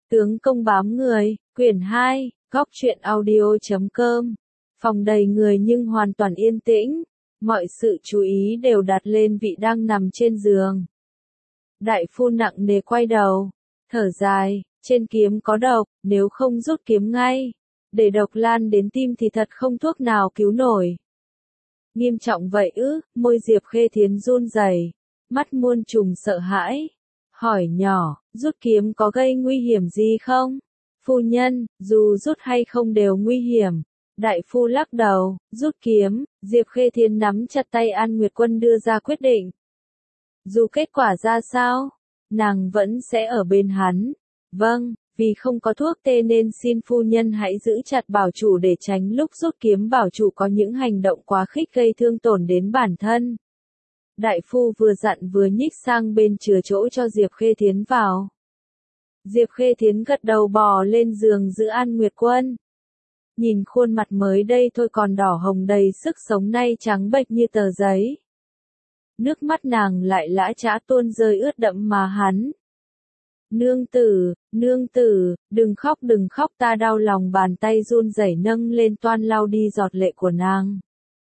Tướng công bám người, quyển 2, góc truyện audio.com. Phòng đầy người nhưng hoàn toàn yên tĩnh, mọi sự chú ý đều đặt lên vị đang nằm trên giường. Đại phu nặng nề quay đầu, thở dài, trên kiếm có độc, nếu không rút kiếm ngay, để độc lan đến tim thì thật không thuốc nào cứu nổi. Nghiêm trọng vậy ư? Môi Diệp Khê Thiến run rẩy, mắt muôn trùng sợ hãi, hỏi nhỏ, rút kiếm có gây nguy hiểm gì không? Phu nhân, dù rút hay không đều nguy hiểm. Đại phu lắc đầu, rút kiếm, Diệp Khê Thiến nắm chặt tay An Nguyệt Quân đưa ra quyết định. Dù kết quả ra sao, nàng vẫn sẽ ở bên hắn. Vâng, vì không có thuốc tê nên xin phu nhân hãy giữ chặt bảo chủ để tránh lúc rút kiếm bảo chủ có những hành động quá khích gây thương tổn đến bản thân. Đại phu vừa dặn vừa nhích sang bên chừa chỗ cho Diệp Khê Thiến vào. Diệp Khê Thiến gật đầu bò lên giường giữ An Nguyệt Quân. Nhìn khuôn mặt mới đây thôi còn đỏ hồng đầy sức sống nay trắng bệch như tờ giấy. Nước mắt nàng lại lã chã tuôn rơi ướt đẫm má hắn. Nương tử, đừng khóc ta đau lòng, bàn tay run rẩy nâng lên toan lau đi giọt lệ của nàng.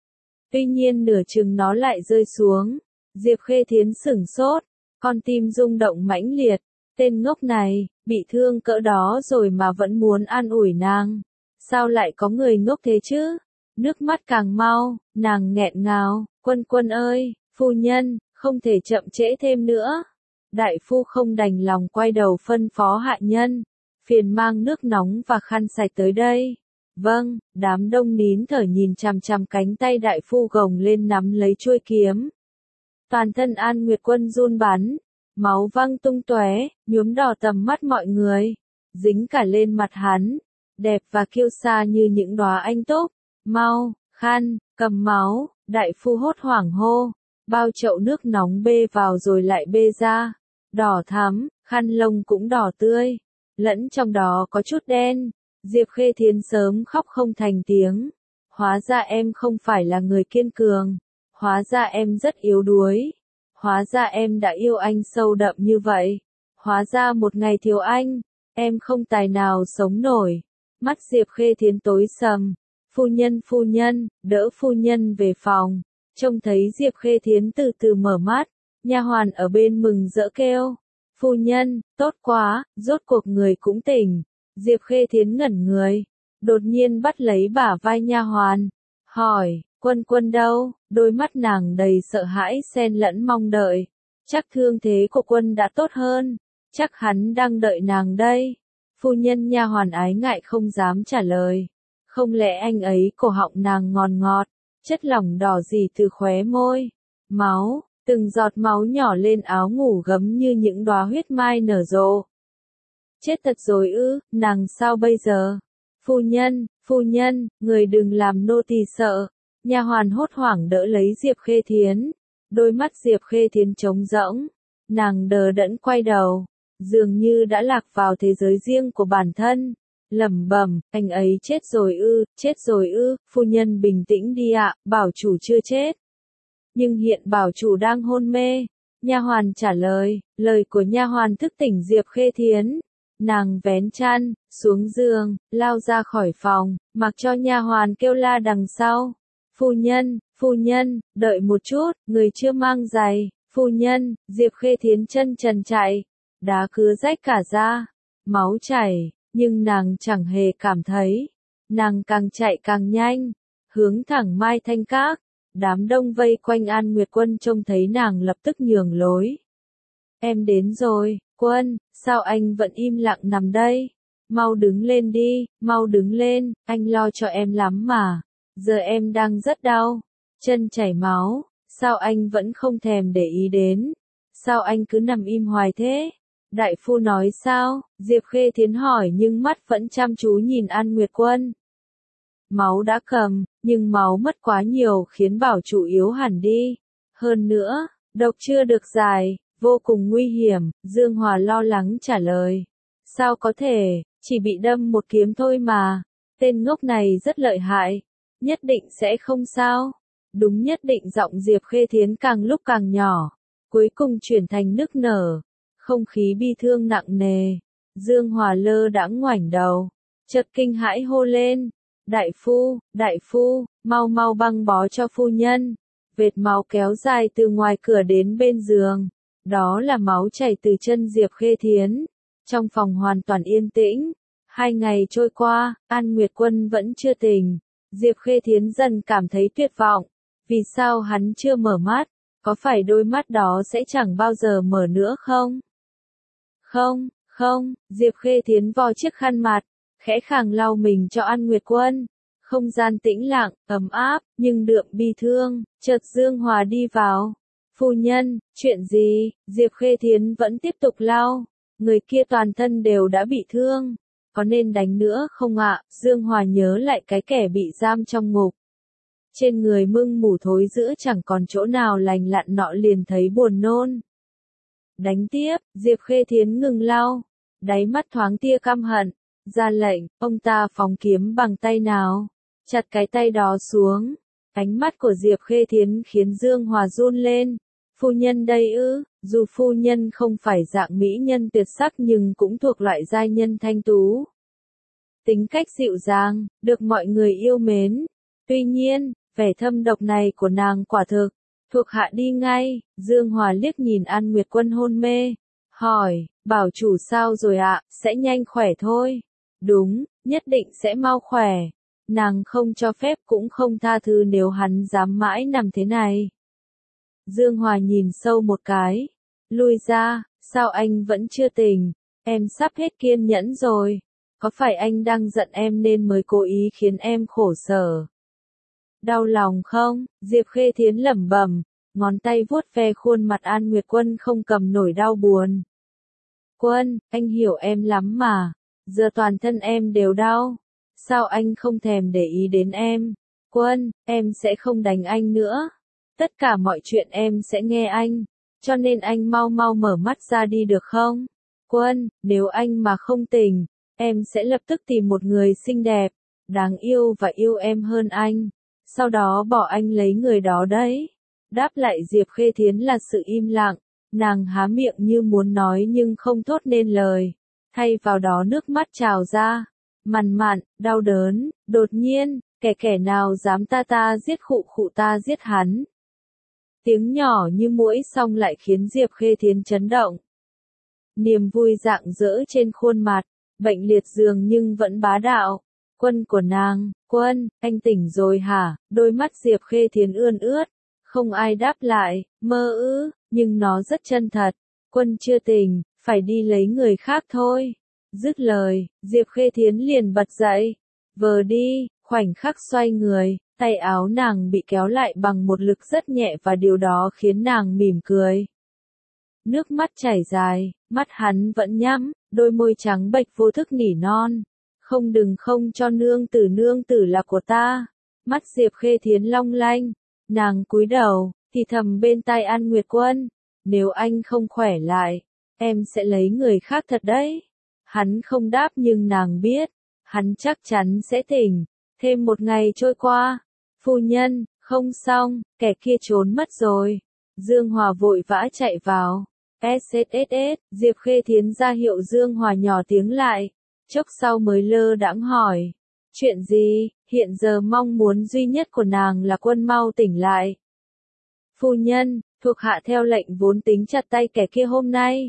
Tuy nhiên nửa chừng nó lại rơi xuống. Diệp Khê Thiến sửng sốt, con tim rung động mãnh liệt, tên ngốc này, bị thương cỡ đó rồi mà vẫn muốn an ủi nàng. Sao lại có người ngốc thế chứ? Nước mắt càng mau, nàng nghẹn ngào, Quân ơi, phu nhân, không thể chậm trễ thêm nữa. Đại phu không đành lòng quay đầu phân phó hạ nhân, phiền mang nước nóng và khăn sạch tới đây. Vâng, đám đông nín thở nhìn chằm chằm cánh tay đại phu gồng lên nắm lấy chuôi kiếm. Toàn thân An Nguyệt Quân run bắn, máu văng tung tóe, nhuốm đỏ tầm mắt mọi người, dính cả lên mặt hắn, đẹp và kiêu sa như những đóa anh túc. Mau, khăn, cầm máu, đại phu hốt hoảng hô, bao chậu nước nóng bê vào rồi lại bê ra, đỏ thắm, khăn lông cũng đỏ tươi, lẫn trong đó có chút đen. Diệp Khê Thiến sớm khóc không thành tiếng, hóa ra em không phải là người kiên cường. Hóa ra em rất yếu đuối. Hóa ra em đã yêu anh sâu đậm như vậy. Hóa ra một ngày thiếu anh, em không tài nào sống nổi. Mắt Diệp Khê Thiến tối sầm. Phu nhân, đỡ phu nhân về phòng. Trông thấy Diệp Khê Thiến từ từ mở mắt, nha hoàn ở bên mừng rỡ kêu. Phu nhân, tốt quá, rốt cuộc người cũng tỉnh. Diệp Khê Thiến ngẩn người, đột nhiên bắt lấy bả vai nha hoàn, hỏi. Quân đâu? Đôi mắt nàng đầy sợ hãi xen lẫn mong đợi. Chắc thương thế của Quân đã tốt hơn. Chắc hắn đang đợi nàng đây. Phu nhân nha hoàn ái ngại không dám trả lời. Không lẽ anh ấy cổ họng nàng ngọt, chất lỏng đỏ gì từ khóe môi. Máu, từng giọt máu nhỏ lên áo ngủ gấm như những đóa huyết mai nở rộ. Chết thật rồi ư, nàng sao bây giờ? Phu nhân, người đừng làm nô tỳ sợ. Nha hoàn hốt hoảng đỡ lấy Diệp Khê Thiến, đôi mắt Diệp Khê Thiến trống rỗng, nàng đờ đẫn quay đầu, dường như đã lạc vào thế giới riêng của bản thân, lẩm bẩm, anh ấy chết rồi ư, phu nhân bình tĩnh đi ạ, bảo chủ chưa chết. Nhưng hiện bảo chủ đang hôn mê, nha hoàn trả lời, lời của nha hoàn thức tỉnh Diệp Khê Thiến. Nàng vén chăn, xuống giường, lao ra khỏi phòng, mặc cho nha hoàn kêu la đằng sau. Phu nhân, đợi một chút, người chưa mang giày. Phu nhân, Diệp Khê Thiến chân trần chạy, đá cứa rách cả ra, máu chảy, nhưng nàng chẳng hề cảm thấy. Nàng càng chạy càng nhanh, hướng thẳng Mai Thanh Các. Đám đông vây quanh An Nguyệt Quân trông thấy nàng lập tức nhường lối. Em đến rồi, Quân, sao anh vẫn im lặng nằm đây? Mau đứng lên đi, mau đứng lên, anh lo cho em lắm mà. Giờ em đang rất đau, chân chảy máu, sao anh vẫn không thèm để ý đến? Sao anh cứ nằm im hoài thế? Đại phu nói sao? Diệp Khê Thiến hỏi nhưng mắt vẫn chăm chú nhìn An Nguyệt Quân. Máu đã cầm, nhưng máu mất quá nhiều khiến bảo chủ yếu hẳn đi. Hơn nữa, độc chưa được giải, vô cùng nguy hiểm, Dương Hòa lo lắng trả lời. Sao có thể, chỉ bị đâm một kiếm thôi mà. Tên ngốc này rất lợi hại. Nhất định sẽ không sao. Đúng, nhất định. Giọng Diệp Khê Thiến càng lúc càng nhỏ, cuối cùng chuyển thành nức nở. Không khí bi thương nặng nề. Dương Hòa lơ đãng ngoảnh đầu, chợt kinh hãi hô lên, đại phu, mau mau băng bó cho phu nhân. Vệt máu kéo dài từ ngoài cửa đến bên giường, đó là máu chảy từ chân Diệp Khê Thiến. Trong phòng hoàn toàn yên tĩnh, 2 ngày trôi qua, An Nguyệt Quân vẫn chưa tỉnh. Diệp Khê Thiến dần cảm thấy tuyệt vọng, vì sao hắn chưa mở mắt, có phải đôi mắt đó sẽ chẳng bao giờ mở nữa không? Không, Diệp Khê Thiến vò chiếc khăn mặt, khẽ khàng lau mình cho An Nguyệt Quân. Không gian tĩnh lặng, ấm áp, nhưng đượm bi thương, chợt Dương Hòa đi vào. Phu nhân, chuyện gì? Diệp Khê Thiến vẫn tiếp tục lau, người kia toàn thân đều đã bị thương. Có nên đánh nữa không ạ? Dương Hòa nhớ lại cái kẻ bị giam trong ngục. Trên người mưng mủ thối rữa chẳng còn chỗ nào lành lặn nọ liền thấy buồn nôn. Đánh tiếp, Diệp Khê Thiến ngừng lau, đáy mắt thoáng tia căm hận, ra lệnh, ông ta phóng kiếm bằng tay nào, chặt cái tay đó xuống. Ánh mắt của Diệp Khê Thiến khiến Dương Hòa run lên. Phu nhân đây ư? Dù phu nhân không phải dạng mỹ nhân tuyệt sắc nhưng cũng thuộc loại giai nhân thanh tú. Tính cách dịu dàng, được mọi người yêu mến. Tuy nhiên, vẻ thâm độc này của nàng quả thực, thuộc hạ đi ngay. Dương Hòa liếc nhìn An Nguyệt Quân hôn mê, hỏi, bảo chủ sao rồi ạ? Sẽ nhanh khỏe thôi. Đúng, nhất định sẽ mau khỏe. Nàng không cho phép cũng không tha thứ nếu hắn dám mãi nằm thế này. Dương Hòa nhìn sâu một cái, lui ra, sao anh vẫn chưa tỉnh? Em sắp hết kiên nhẫn rồi. Có phải anh đang giận em nên mới cố ý khiến em khổ sở? Đau lòng không? Diệp Khê Thiến lẩm bẩm, ngón tay vuốt ve khuôn mặt An Nguyệt Quân không cầm nổi đau buồn. Quân, anh hiểu em lắm mà. Giờ toàn thân em đều đau. Sao anh không thèm để ý đến em? Quân, em sẽ không đánh anh nữa. Tất cả mọi chuyện em sẽ nghe anh. Cho nên anh mau mau mở mắt ra đi được không? Quân, nếu anh mà không tỉnh, em sẽ lập tức tìm một người xinh đẹp, đáng yêu và yêu em hơn anh. Sau đó bỏ anh lấy người đó đấy. Đáp lại Diệp Khê Thiến là sự im lặng. Nàng há miệng như muốn nói nhưng không thốt nên lời. Thay vào đó nước mắt trào ra. Mằn mặn, đau đớn, đột nhiên, kẻ nào dám ta giết khụ ta giết hắn. Tiếng nhỏ như muỗi xong lại khiến Diệp Khê Thiến chấn động. Niềm vui rạng rỡ trên khuôn mặt, bệnh liệt giường nhưng vẫn bá đạo. Quân của nàng, Quân, anh tỉnh rồi hả? Đôi mắt Diệp Khê Thiến ươn ướt, không ai đáp lại, mơ ư, nhưng nó rất chân thật. Quân chưa tỉnh, phải đi lấy người khác thôi. Dứt lời, Diệp Khê Thiến liền bật dậy, vờ đi, khoảnh khắc xoay người, tay áo nàng bị kéo lại bằng một lực rất nhẹ và điều đó khiến nàng mỉm cười. Nước mắt chảy dài, mắt hắn vẫn nhắm, đôi môi trắng bệch vô thức nỉ non. Không cho nương tử là của ta. Mắt Diệp Khê Thiến long lanh, nàng cúi đầu, thì thầm bên tai An Nguyệt Quân, nếu anh không khỏe lại, em sẽ lấy người khác thật đấy. Hắn không đáp nhưng nàng biết, hắn chắc chắn sẽ tỉnh. Thêm một ngày trôi qua, phu nhân, không xong, kẻ kia trốn mất rồi. Dương Hòa vội vã chạy vào. SSSS, Diệp Khê Thiến ra hiệu Dương Hòa nhỏ tiếng lại. Chốc sau mới lơ đãng hỏi. Chuyện gì? Hiện giờ mong muốn duy nhất của nàng là Quân mau tỉnh lại. Phu nhân, thuộc hạ theo lệnh vốn tính chặt tay kẻ kia hôm nay.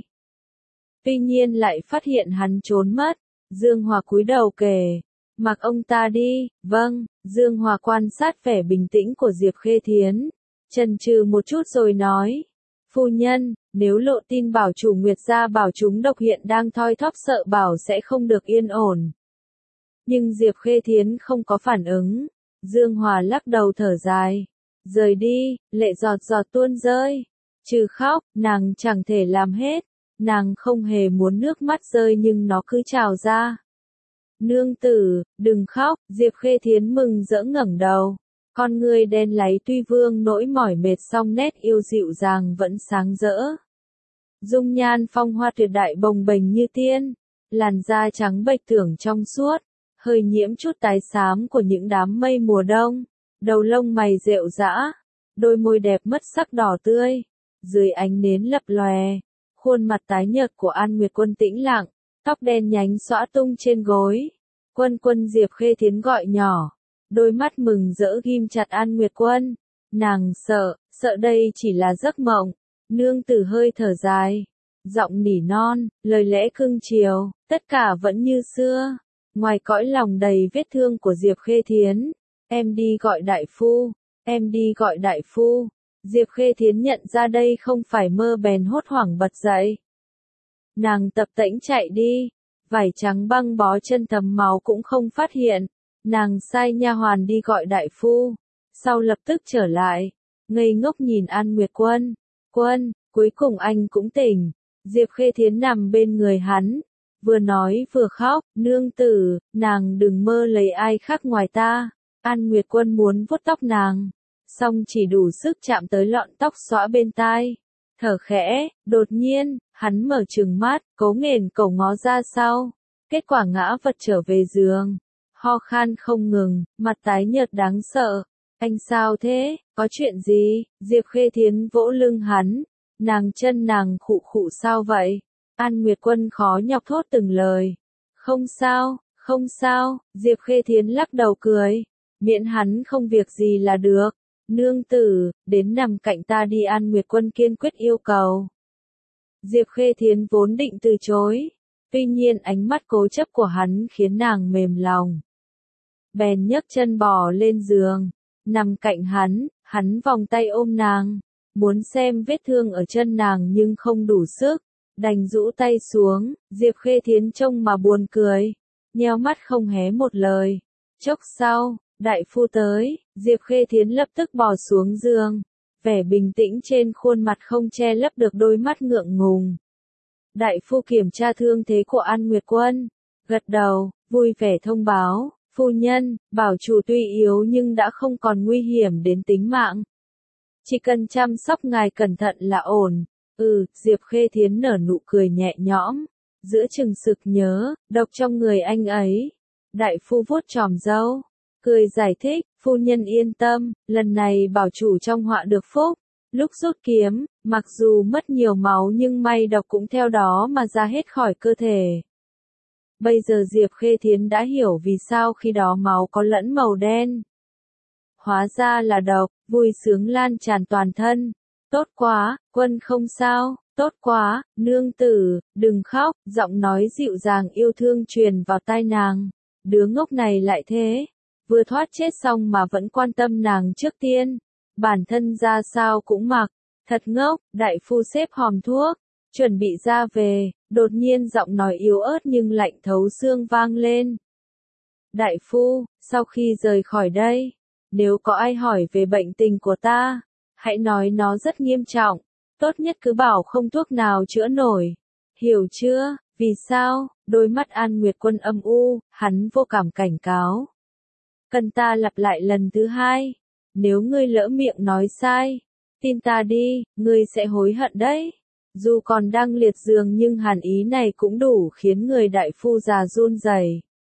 Tuy nhiên lại phát hiện hắn trốn mất. Dương Hòa cúi đầu kể. Mặc ông ta đi. Vâng. Dương Hòa quan sát vẻ bình tĩnh của Diệp Khê Thiến. Chần chừ một chút rồi nói. Phu nhân, nếu lộ tin bảo chủ Nguyệt gia bảo chúng độc hiện đang thoi thóp sợ bảo sẽ không được yên ổn. Nhưng Diệp Khê Thiến không có phản ứng. Dương Hòa lắc đầu thở dài. Rời đi, lệ giọt giọt tuôn rơi. Trừ khóc, nàng chẳng thể làm hết. Nàng không hề muốn nước mắt rơi nhưng nó cứ trào ra. Nương tử, đừng khóc, Diệp Khê Thiến mừng rỡ ngẩng đầu. Con ngươi đen láy tuy vương nỗi mỏi mệt song nét yêu dịu dàng vẫn sáng rỡ. Dung nhan phong hoa tuyệt đại bồng bềnh như tiên, làn da trắng bệch tưởng trong suốt, hơi nhiễm chút tái xám của những đám mây mùa đông, đầu lông mày rệu rã, đôi môi đẹp mất sắc đỏ tươi, dưới ánh nến lập lòe, khuôn mặt tái nhợt của An Nguyệt Quân tĩnh lặng, tóc đen nhánh xõa tung trên gối. Quân Quân, Diệp Khê Thiến gọi nhỏ, đôi mắt mừng rỡ ghim chặt An Nguyệt Quân. Nàng sợ đây chỉ là giấc mộng. Nương tử hơi thở dài, giọng nỉ non, lời lẽ cưng chiều, tất cả vẫn như xưa. Ngoài cõi lòng đầy vết thương của Diệp Khê Thiến, em đi gọi đại phu, em đi gọi đại phu. Diệp Khê Thiến nhận ra đây không phải mơ bèn hốt hoảng bật dậy. Nàng tập tễnh chạy đi, vải trắng băng bó chân thấm máu cũng không phát hiện. Nàng sai nha hoàn đi gọi đại phu, sau lập tức trở lại, ngây ngốc nhìn An Nguyệt Quân. Quân, cuối cùng anh cũng tỉnh. Diệp Khê Thiến nằm bên người hắn, vừa nói vừa khóc, nương tử, nàng đừng mơ lấy ai khác ngoài ta. An Nguyệt Quân muốn vuốt tóc nàng, song chỉ đủ sức chạm tới lọn tóc xõa bên tai. Thở khẽ, đột nhiên, hắn mở trừng mắt, cố nghển cổ ngó ra sau. Kết quả ngã vật trở về giường, ho khan không ngừng, mặt tái nhợt đáng sợ. Anh sao thế, có chuyện gì? Diệp Khê Thiến vỗ lưng hắn, chân nàng khụ khụ sao vậy? An Nguyệt Quân khó nhọc thốt từng lời. Không sao, Diệp Khê Thiến lắc đầu cười, miễn hắn không việc gì là được. Nương tử, đến nằm cạnh ta đi, An Nguyệt Quân kiên quyết yêu cầu. Diệp Khê Thiến vốn định từ chối, tuy nhiên ánh mắt cố chấp của hắn khiến nàng mềm lòng. Bèn nhấc chân bò lên giường, nằm cạnh hắn vòng tay ôm nàng, muốn xem vết thương ở chân nàng nhưng không đủ sức, đành rũ tay xuống. Diệp Khê Thiến trông mà buồn cười, nheo mắt không hé một lời. Chốc sau, đại phu tới, Diệp Khê Thiến lập tức bò xuống giường, vẻ bình tĩnh trên khuôn mặt không che lấp được đôi mắt ngượng ngùng. Đại phu kiểm tra thương thế của An Nguyệt Quân, gật đầu, vui vẻ thông báo, phu nhân, bảo chủ tuy yếu nhưng đã không còn nguy hiểm đến tính mạng. Chỉ cần chăm sóc ngài cẩn thận là ổn. Diệp Khê Thiến nở nụ cười nhẹ nhõm, giữa chừng sực nhớ, độc trong người anh ấy. Đại phu vuốt chòm râu, cười giải thích, phu nhân yên tâm, lần này bảo chủ trong họa được phúc. Lúc rút kiếm, mặc dù mất nhiều máu nhưng may độc cũng theo đó mà ra hết khỏi cơ thể. Bây giờ Diệp Khê Thiến đã hiểu vì sao khi đó máu có lẫn màu đen. Hóa ra là độc, vui sướng lan tràn toàn thân. Tốt quá, Quân không sao, tốt quá, nương tử, đừng khóc, giọng nói dịu dàng yêu thương truyền vào tai nàng. Đứa ngốc này lại thế, vừa thoát chết xong mà vẫn quan tâm nàng trước tiên. Bản thân ra sao cũng mặc, thật ngốc. Đại phu xếp hòm thuốc, chuẩn bị ra về, đột nhiên giọng nói yếu ớt nhưng lạnh thấu xương vang lên. Đại phu, sau khi rời khỏi đây, nếu có ai hỏi về bệnh tình của ta, hãy nói nó rất nghiêm trọng, tốt nhất cứ bảo không thuốc nào chữa nổi. Hiểu chưa? Vì sao? Đôi mắt An Nguyệt Quân âm u, hắn vô cảm cảnh cáo. Cần ta lặp lại lần thứ hai, nếu ngươi lỡ miệng nói sai, tin ta đi, ngươi sẽ hối hận đấy. Dù còn đang liệt giường nhưng hàn ý này cũng đủ khiến người đại phu già run rẩy.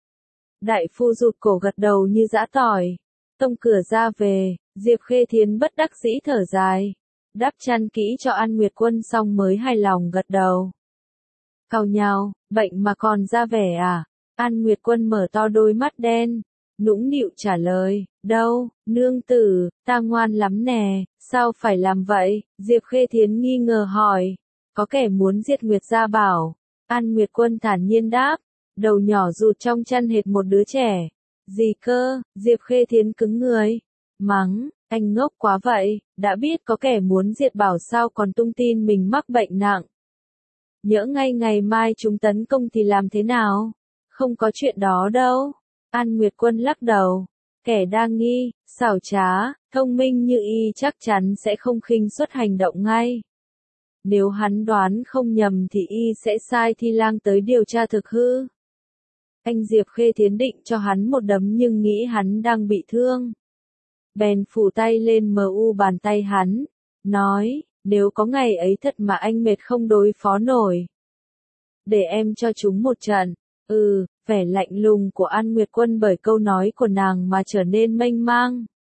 Đại phu rụt cổ gật đầu như giã tỏi, tông cửa ra về. Diệp Khê Thiến bất đắc dĩ thở dài, đắp chăn kỹ cho An Nguyệt Quân xong mới hài lòng gật đầu. Cau nhàu, bệnh mà còn ra vẻ à? An Nguyệt Quân mở to đôi mắt đen, nũng nịu trả lời, đâu, nương tử, ta ngoan lắm nè, sao phải làm vậy? Diệp Khê Thiến nghi ngờ hỏi, có kẻ muốn diệt Nguyệt Gia Bảo. An Nguyệt Quân thản nhiên đáp, đầu nhỏ rụt trong chăn hệt một đứa trẻ. Gì cơ? Diệp Khê Thiến cứng người, mắng, anh ngốc quá vậy, đã biết có kẻ muốn diệt Bảo sao còn tung tin mình mắc bệnh nặng. Nhỡ ngay ngày mai chúng tấn công thì làm thế nào? Không có chuyện đó đâu. An Nguyệt Quân lắc đầu, kẻ đa nghi, xảo trá, thông minh như y chắc chắn sẽ không khinh suất hành động ngay. Nếu hắn đoán không nhầm thì y sẽ sai Thi Lang tới điều tra thực hư. Anh Diệp Khê Thiến định cho hắn một đấm nhưng nghĩ hắn đang bị thương. Bèn phủ tay lên bàn tay hắn, nói, nếu có ngày ấy thật mà anh mệt không đối phó nổi, để em cho chúng một trận. Vẻ lạnh lùng của An Nguyệt Quân bởi câu nói của nàng mà trở nên mênh mang,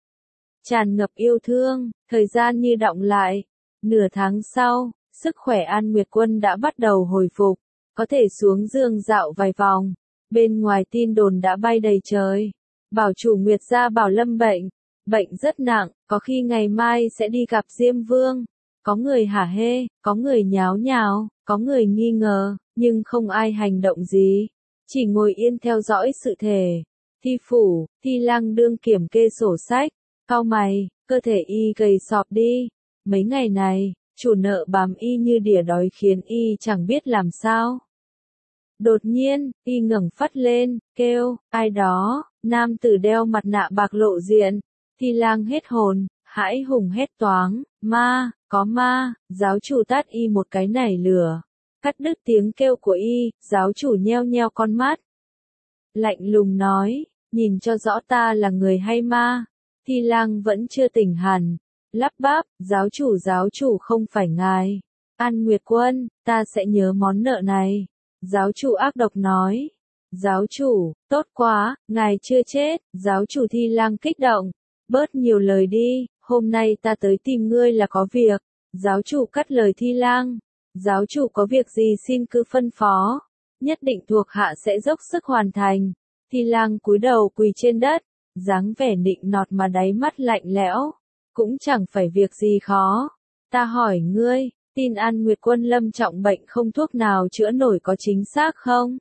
tràn ngập yêu thương. Thời gian như đọng lại. Nửa tháng sau, sức khỏe An Nguyệt Quân đã bắt đầu hồi phục. có thể xuống giường dạo vài vòng. Bên ngoài tin đồn đã bay đầy trời. Bảo chủ Nguyệt gia bảo Lâm bệnh rất nặng, có khi ngày mai sẽ đi gặp Diêm Vương. Có người hả hê, có người nháo nhào, có người nghi ngờ, nhưng không ai hành động gì. Chỉ ngồi yên theo dõi sự thể. Thi phủ, Thi Lăng đương kiểm kê sổ sách, cau mày, cơ thể y gầy sọp đi. Mấy ngày này, chủ nợ bám y như đỉa đói khiến y chẳng biết làm sao. Đột nhiên, y ngẩng phát lên, kêu, ai đó, nam tử đeo mặt nạ bạc lộ diện. Thi Lang hết hồn, hãi hùng hét toáng, ma, có ma, giáo chủ tát y một cái nảy lửa. Cắt đứt tiếng kêu của y, giáo chủ nheo nheo con mắt. Lạnh lùng nói, nhìn cho rõ ta là người hay ma. Thi Lang vẫn chưa tỉnh hẳn, lắp bắp, giáo chủ không phải ngài. An Nguyệt Quân, ta sẽ nhớ món nợ này. Giáo chủ ác độc nói. Giáo chủ, tốt quá, ngài chưa chết. Giáo chủ Thi Lang kích động. Bớt nhiều lời đi, hôm nay ta tới tìm ngươi là có việc. Giáo chủ cắt lời Thi Lang. Giáo chủ có việc gì xin cứ phân phó. Nhất định thuộc hạ sẽ dốc sức hoàn thành. Thi Lang cúi đầu quỳ trên đất, dáng vẻ nịnh nọt mà đáy mắt lạnh lẽo. Cũng chẳng phải việc gì khó. Ta hỏi ngươi, tin An Nguyệt Quân lâm trọng bệnh không thuốc nào chữa nổi có chính xác không?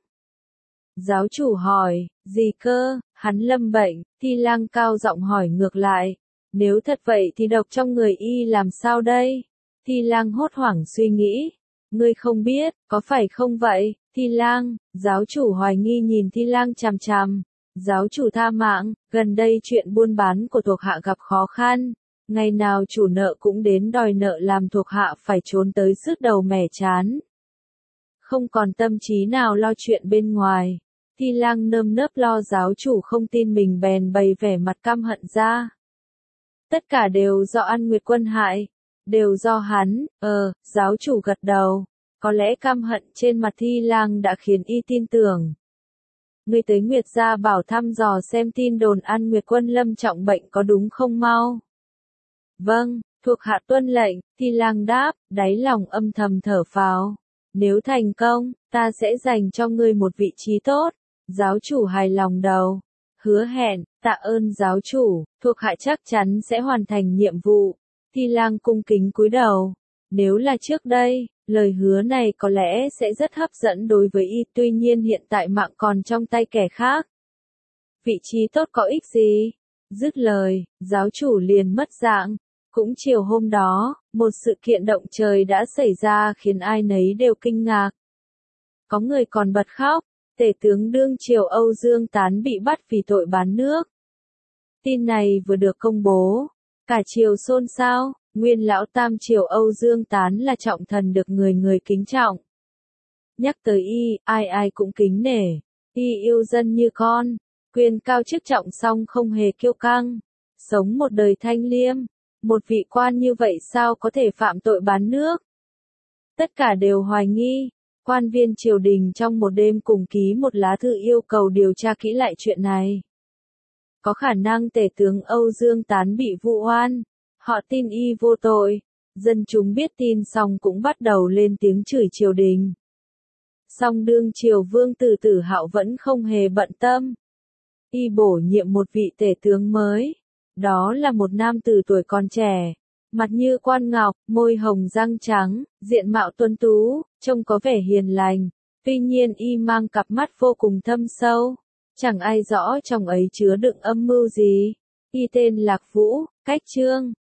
Giáo chủ hỏi, gì cơ, hắn lâm bệnh. Thi Lang cao giọng hỏi ngược lại. Nếu thật vậy thì độc trong người y làm sao đây? Thi Lang hốt hoảng suy nghĩ. Ngươi không biết, có phải không vậy? Thi Lang, giáo chủ hoài nghi nhìn Thi Lang chằm chằm. Giáo chủ tha mạng, gần đây chuyện buôn bán của thuộc hạ gặp khó khăn. Ngày nào chủ nợ cũng đến đòi nợ làm thuộc hạ phải trốn tới sứt đầu mẻ chán. Không còn tâm trí nào lo chuyện bên ngoài. Thi Lang nơm nớp lo giáo chủ không tin mình bèn bày vẻ mặt căm hận ra. Tất cả đều do An Nguyệt Quân hại. Đều do hắn, giáo chủ gật đầu. Có lẽ căm hận trên mặt Thi Lang đã khiến y tin tưởng. Ngươi tới Nguyệt gia bảo thăm dò xem tin đồn An Nguyệt Quân lâm trọng bệnh có đúng không mau. Vâng, thuộc hạ tuân lệnh. Thi Lang đáp, đáy lòng âm thầm thở phào. Nếu thành công, ta sẽ dành cho ngươi một vị trí tốt. Giáo chủ hài lòng đầu. Hứa hẹn, tạ ơn giáo chủ, thuộc hạ chắc chắn sẽ hoàn thành nhiệm vụ. Thi Lang cung kính cúi đầu. Nếu là trước đây, lời hứa này có lẽ sẽ rất hấp dẫn đối với y, tuy nhiên hiện tại mạng còn trong tay kẻ khác. Vị trí tốt có ích gì? Dứt lời, giáo chủ liền mất dạng. Cũng chiều hôm đó, một sự kiện động trời đã xảy ra khiến ai nấy đều kinh ngạc. Có người còn bật khóc, tể tướng đương triều Âu Dương Tán bị bắt vì tội bán nước. Tin này vừa được công bố, cả triều xôn xao. Nguyên lão tam triều Âu Dương Tán là trọng thần được người người kính trọng. Nhắc tới y, ai ai cũng kính nể. Y yêu dân như con, quyền cao chức trọng song không hề kiêu căng, sống một đời thanh liêm. Một vị quan như vậy sao có thể phạm tội bán nước? Tất cả đều hoài nghi. Quan viên triều đình trong một đêm cùng ký một lá thư yêu cầu điều tra kỹ lại chuyện này. Có khả năng tể tướng Âu Dương Tán bị vu oan. Họ tin y vô tội. Dân chúng biết tin xong cũng bắt đầu lên tiếng chửi triều đình. Song đương triều vương tử Tử Hạo vẫn không hề bận tâm. Y bổ nhiệm một vị tể tướng mới. Đó là một nam tử tuổi còn trẻ. Mặt như quan ngọc, môi hồng răng trắng, diện mạo tuấn tú, trông có vẻ hiền lành. Tuy nhiên y mang cặp mắt vô cùng thâm sâu. Chẳng ai rõ trong ấy chứa đựng âm mưu gì. Y tên Lạc Vũ, cách Trương.